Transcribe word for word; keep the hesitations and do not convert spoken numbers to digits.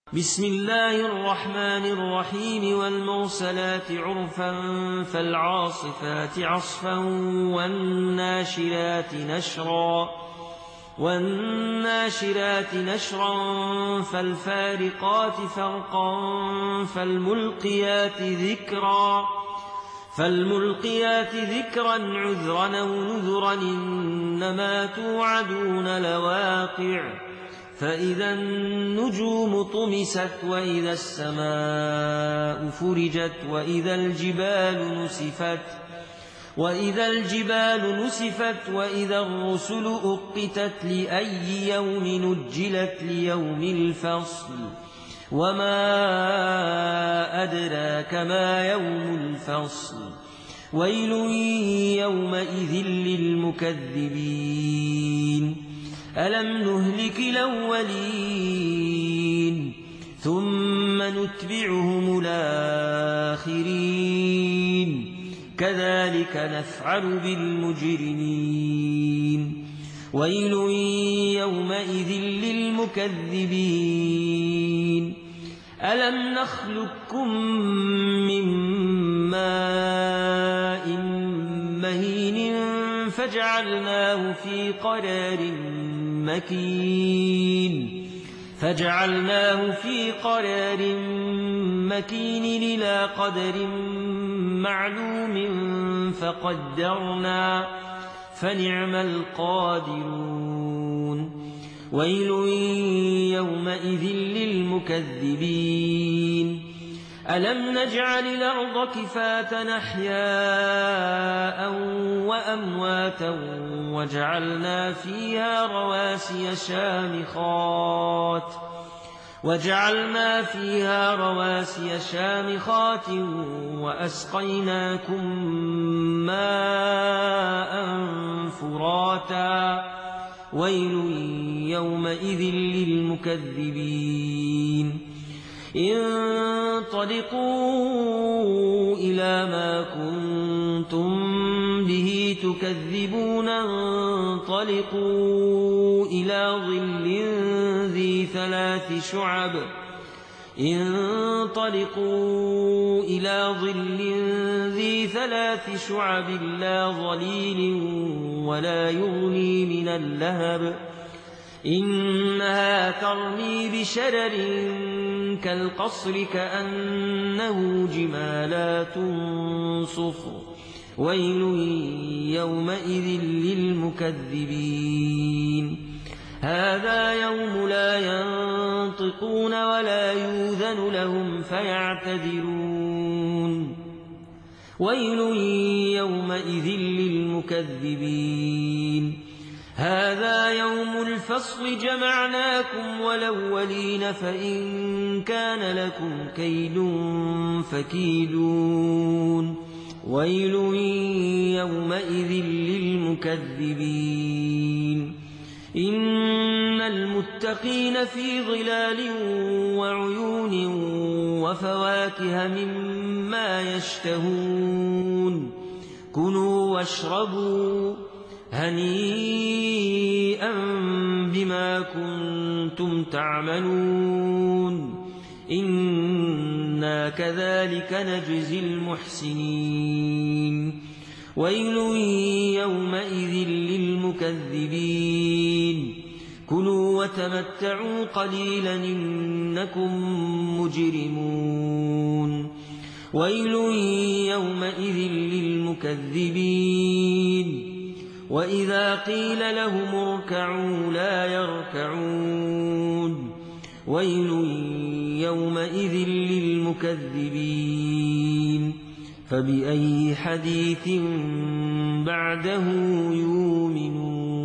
بسم الله الرحمن الرحيم والمرسلات عرفا فالعاصفات عصفا والناشرات نشرا والناشرات نشرا فالفارقات فرقا فالملقيات ذكرا فالملقيات ذكرا عذرا أو نذرا إنما توعدون لواقع فإذا النجوم طمست وإذا السماء فرجت وإذا الجبال نسفت وإذا الجبال نسفت وإذا الرسل أقتت لأي يوم نجلت ليوم الفصل وما أدراك ما يوم الفصل ويل يومئذ للمكذبين ألم نهلك الأولين ثم نتبعهم الآخرين كذلك نفعل بالمجرمين ويل يومئذ للمكذبين ألم نخلقكم من ماء مهين فجعلناه في قرار مكين فجعلناه في قرار مكين إلى قدر معلوم فقدرنا فنعم القادرون ويل يومئذ للمكذبين ألم نجعل الأرض كفاة أحياء وأمواتا وجعلنا فيها رواسي شامخات وجعلنا فيها رواسي شامخات وأسقيناكم ماء فراتا ويل يومئذ للمكذبين انطلقوا إلى ما كنتم به تكذبون انطلقوا إلى ظل ذي ثلاث شعب انطلقوا إلى ظل ذي ثلاث شعب لا ظليل ولا يغني من اللهب إنها ترمي بشرر كالقصر كأنه جمالات صفر ويل يومئذ للمكذبين هذا يوم لا ينطقون ولا يؤذن لهم فيعتذرون ويل يومئذ للمكذبين هذا يوم الفصل جمعناكم والأولين فإن كان لكم كيد فكيدون ويل يومئذ للمكذبين إن المتقين في ظلال وعيون وفواكه مما يشتهون كلوا واشربوا هنيئا بما كنتم تعملون إنا كذلك نجزي المحسنين ويل يومئذ للمكذبين كلوا وتمتعوا قليلا إنكم مجرمون ويل يومئذ للمكذبين وإذا قيل لهم اركعوا لا يركعون ويل يومئذ للمكذبين فبأي حديث بعده يؤمنون